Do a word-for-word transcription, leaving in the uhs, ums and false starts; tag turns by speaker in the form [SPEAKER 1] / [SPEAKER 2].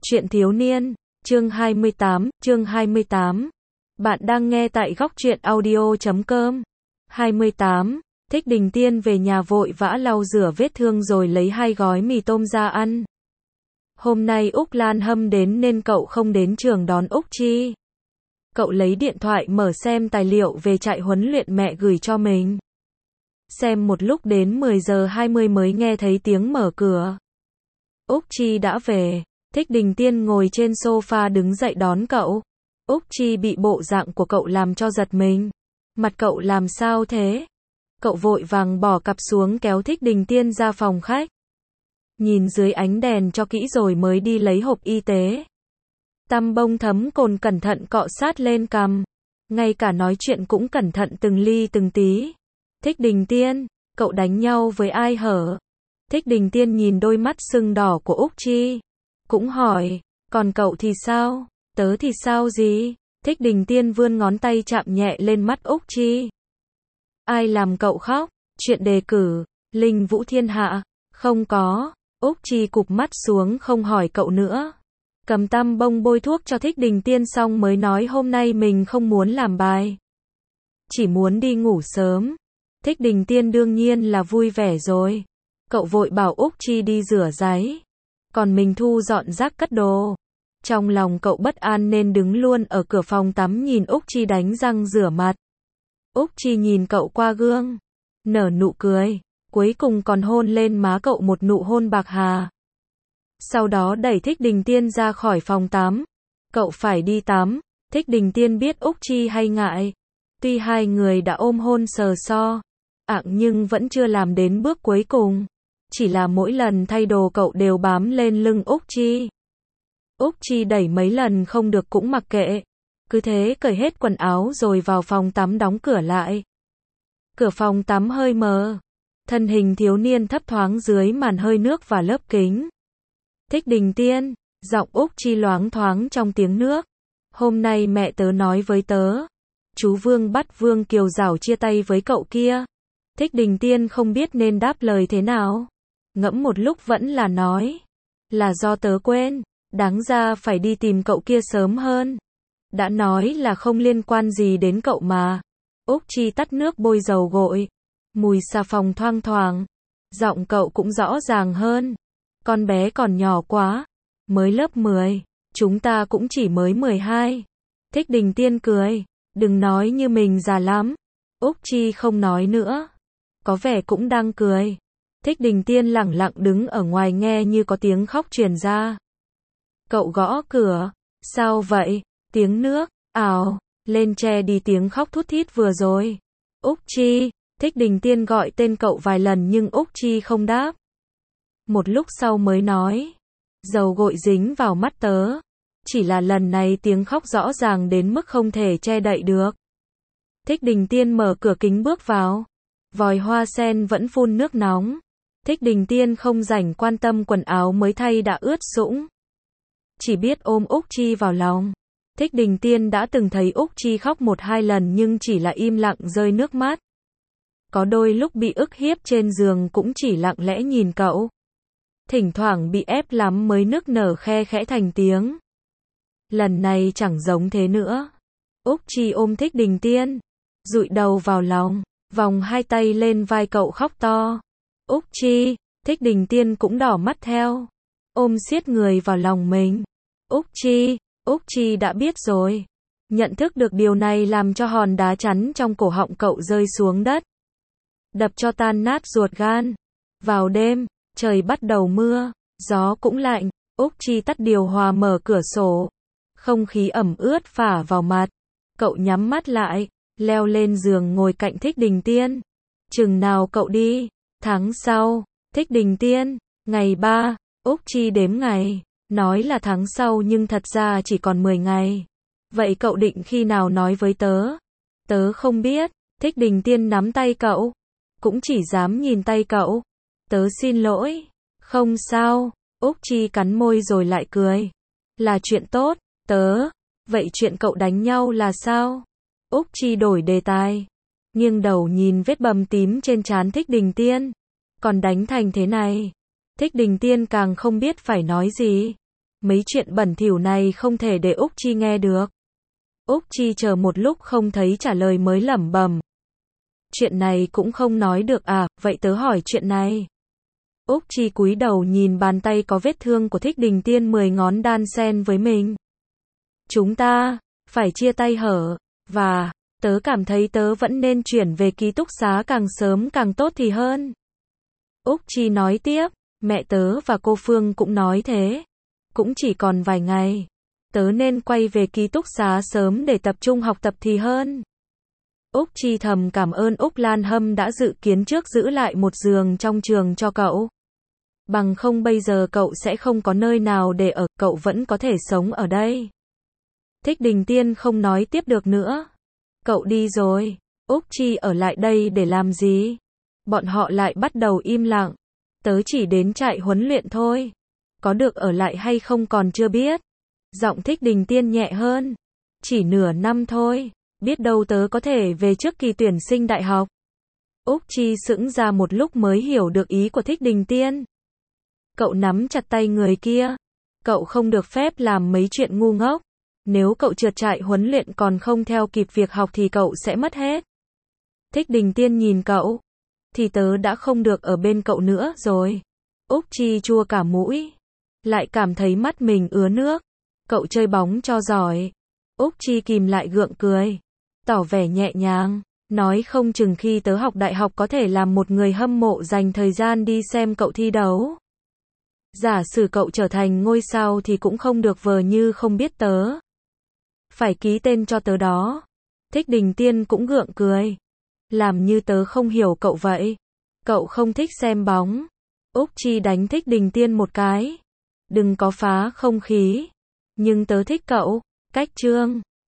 [SPEAKER 1] Truyện thiếu niên, chương hai mươi tám, chương hai mươi tám. Bạn đang nghe tại góc truyện audio chấm com. hai mươi tám. Thích Đình Tiên về nhà vội vã lau rửa vết thương rồi lấy hai gói mì tôm ra ăn. Hôm nay Úc Lan Hâm đến nên cậu không đến trường đón Úc Chi. Cậu lấy điện thoại mở xem tài liệu về trại huấn luyện mẹ gửi cho mình. Xem một lúc đến mười giờ hai mươi mới nghe thấy tiếng mở cửa. Úc Chi đã về. Thích Đình Tiên ngồi trên sofa đứng dậy đón cậu. Úc Chi bị bộ dạng của cậu làm cho giật mình. Mặt cậu làm sao thế? Cậu vội vàng bỏ cặp xuống kéo Thích Đình Tiên ra phòng khách. Nhìn dưới ánh đèn cho kỹ rồi mới đi lấy hộp y tế. Tăm bông thấm cồn cẩn thận cọ sát lên cằm. Ngay cả nói chuyện cũng cẩn thận từng ly từng tí. Thích Đình Tiên, cậu đánh nhau với ai hở? Thích Đình Tiên nhìn đôi mắt sưng đỏ của Úc Chi. Cũng hỏi, còn cậu thì sao? Tớ thì sao gì? Thích Đình Tiên vươn ngón tay chạm nhẹ lên mắt Úc Chi. Ai làm cậu khóc? Chuyện đề cử, Linh Vũ Thiên Hạ. Không có. Úc Chi cụp mắt xuống không hỏi cậu nữa. Cầm tăm bông bôi thuốc cho Thích Đình Tiên xong mới nói hôm nay mình không muốn làm bài. Chỉ muốn đi ngủ sớm. Thích Đình Tiên đương nhiên là vui vẻ rồi. Cậu vội bảo Úc Chi đi rửa ráy. Còn mình thu dọn rác cất đồ. Trong lòng cậu bất an nên đứng luôn ở cửa phòng tắm nhìn Úc Chi đánh răng rửa mặt. Úc Chi nhìn cậu qua gương. Nở nụ cười. Cuối cùng còn hôn lên má cậu một nụ hôn bạc hà. Sau đó đẩy Thích Đình Tiên ra khỏi phòng tắm. Cậu phải đi tắm. Thích Đình Tiên biết Úc Chi hay ngại. Tuy hai người đã ôm hôn sờ so. Ạng nhưng vẫn chưa làm đến bước cuối cùng. Chỉ là mỗi lần thay đồ cậu đều bám lên lưng Úc Chi. Úc Chi đẩy mấy lần không được cũng mặc kệ. Cứ thế cởi hết quần áo rồi vào phòng tắm đóng cửa lại. Cửa phòng tắm hơi mờ. Thân hình thiếu niên thấp thoáng dưới màn hơi nước và lớp kính. Thích Đình Tiên, giọng Úc Chi loáng thoáng trong tiếng nước. Hôm nay mẹ tớ nói với tớ. Chú Vương bắt Vương Kiều Giảo chia tay với cậu kia. Thích Đình Tiên không biết nên đáp lời thế nào. Ngẫm một lúc vẫn là nói. Là do tớ quên. Đáng ra phải đi tìm cậu kia sớm hơn. Đã nói là không liên quan gì đến cậu mà. Úc Chi tắt nước bôi dầu gội. Mùi xà phòng thoang thoảng. Giọng cậu cũng rõ ràng hơn. Con bé còn nhỏ quá. Mới lớp mười. Chúng ta cũng chỉ mới mười hai. Thích Đình Tiên cười. Đừng nói như mình già lắm. Úc Chi không nói nữa. Có vẻ cũng đang cười. Thích Đình Tiên lẳng lặng đứng ở ngoài nghe như có tiếng khóc truyền ra. Cậu gõ cửa. Sao vậy? Tiếng nước, ào, lên che đi tiếng khóc thút thít vừa rồi. Úc Chi, Thích Đình Tiên gọi tên cậu vài lần nhưng Úc Chi không đáp. Một lúc sau mới nói. Dầu gội dính vào mắt tớ. Chỉ là lần này tiếng khóc rõ ràng đến mức không thể che đậy được. Thích Đình Tiên mở cửa kính bước vào. Vòi hoa sen vẫn phun nước nóng. Thích Đình Tiên không rảnh quan tâm quần áo mới thay đã ướt sũng. Chỉ biết ôm Úc Chi vào lòng. Thích Đình Tiên đã từng thấy Úc Chi khóc một hai lần nhưng chỉ là im lặng rơi nước mắt. Có đôi lúc bị ức hiếp trên giường cũng chỉ lặng lẽ nhìn cậu. Thỉnh thoảng bị ép lắm mới nức nở khe khẽ thành tiếng. Lần này chẳng giống thế nữa. Úc Chi ôm Thích Đình Tiên. Dụi đầu vào lòng. Vòng hai tay lên vai cậu khóc to. Úc Chi, Thích Đình Tiên cũng đỏ mắt theo. Ôm siết người vào lòng mình. Úc Chi, Úc Chi đã biết rồi. Nhận thức được điều này làm cho hòn đá chắn trong cổ họng cậu rơi xuống đất. Đập cho tan nát ruột gan. Vào đêm, trời bắt đầu mưa, gió cũng lạnh. Úc Chi tắt điều hòa mở cửa sổ. Không khí ẩm ướt phả vào mặt. Cậu nhắm mắt lại, leo lên giường ngồi cạnh Thích Đình Tiên. Chừng nào cậu đi? Tháng sau. Thích Đình Tiên, ngày ba. Úc Chi đếm ngày. Nói là tháng sau nhưng thật ra chỉ còn mười ngày. Vậy cậu định khi nào nói với tớ? Tớ không biết. Thích Đình Tiên nắm tay cậu. Cũng chỉ dám nhìn tay cậu. Tớ xin lỗi. Không sao. Úc Chi cắn môi rồi lại cười. Là chuyện tốt. Tớ. Vậy chuyện cậu đánh nhau là sao? Úc Chi đổi đề tài. Nghiêng đầu nhìn vết bầm tím trên trán Thích Đình Tiên. Còn đánh thành thế này. Thích Đình Tiên càng không biết phải nói gì. mấy chuyện bẩn thỉu này không thể để Úc Chi nghe được. Úc Chi chờ một lúc không thấy trả lời mới lẩm bẩm. Chuyện này cũng không nói được à, vậy tớ hỏi chuyện này. Úc Chi cúi đầu nhìn bàn tay có vết thương của Thích Đình Tiên mười ngón đan xen với mình. Chúng ta, phải chia tay hở, và, tớ cảm thấy tớ vẫn nên chuyển về ký túc xá càng sớm càng tốt thì hơn. Úc Chi nói tiếp, mẹ tớ và cô Phương cũng nói thế. Cũng chỉ còn vài ngày. Tớ nên quay về ký túc xá sớm để tập trung học tập thì hơn. Úc Chi thầm cảm ơn Úc Lan Hâm đã dự kiến trước giữ lại một giường trong trường cho cậu. Bằng không bây giờ cậu sẽ không có nơi nào để ở, cậu vẫn có thể sống ở đây. Thích Đình Tiên không nói tiếp được nữa. Cậu đi rồi. Úc Chi ở lại đây để làm gì? Bọn họ lại bắt đầu im lặng. Tớ chỉ đến trại huấn luyện thôi. Có được ở lại hay không còn chưa biết. Giọng Thích Đình Tiên nhẹ hơn. Chỉ nửa năm thôi. Biết đâu tớ có thể về trước kỳ tuyển sinh đại học. Úc Chi sững ra một lúc mới hiểu được ý của Thích Đình Tiên. Cậu nắm chặt tay người kia. Cậu không được phép làm mấy chuyện ngu ngốc. Nếu cậu trượt trại huấn luyện còn không theo kịp việc học thì cậu sẽ mất hết. Thích Đình Tiên nhìn cậu. Thì tớ đã không được ở bên cậu nữa rồi. Úc Chi chua cả mũi. Lại cảm thấy mắt mình ứa nước. Cậu chơi bóng cho giỏi. Úc Chi kìm lại gượng cười. Tỏ vẻ nhẹ nhàng. Nói không chừng khi tớ học đại học có thể làm một người hâm mộ dành thời gian đi xem cậu thi đấu. Giả sử cậu trở thành ngôi sao thì cũng không được vờ như không biết tớ. Phải ký tên cho tớ đó. Thích Đình Tiên cũng gượng cười. Làm như tớ không hiểu cậu vậy. Cậu không thích xem bóng. Úc Chi đánh Thích Đình Tiên một cái. Đừng có phá không khí. Nhưng tớ thích cậu. Cách chương